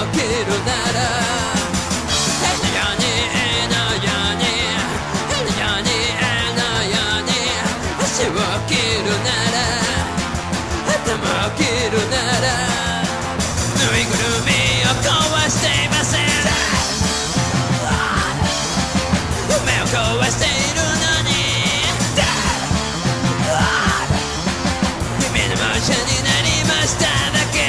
起きるなら変なようにのように変なようにのように足を切るなら頭を切るならぬいぐるみを壊していません夢を壊しているのに君の模写になりましただけ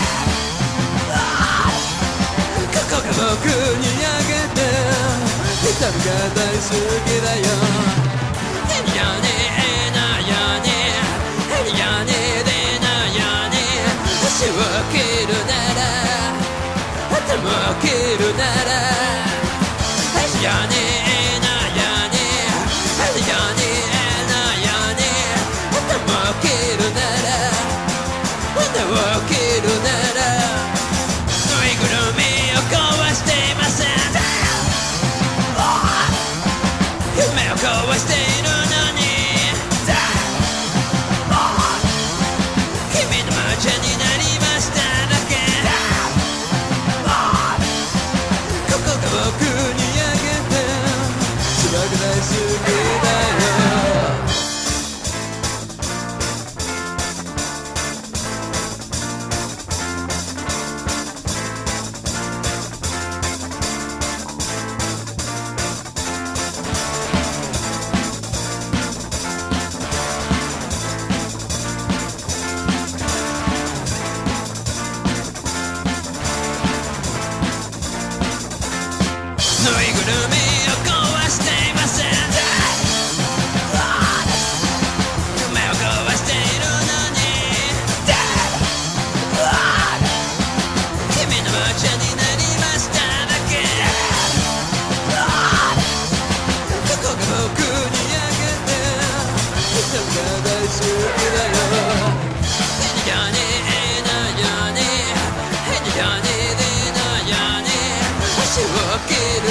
ここが僕にあげて痛みが大好きだよ変なようにのように変なようにでのように足を切るなら頭を切るなら変なようにのように変なようにのように頭を切るなら骨を切るならぬいぐるみを壊していません夢を壊しているのに君の魔女になりましただけここが僕にあげてすごく大好きだよぬいぐるみを壊していません夢を壊しているのに君の魔女になりましただけここが僕にあげて人が大好きだよ変なようにのように変なようにでのように足を切る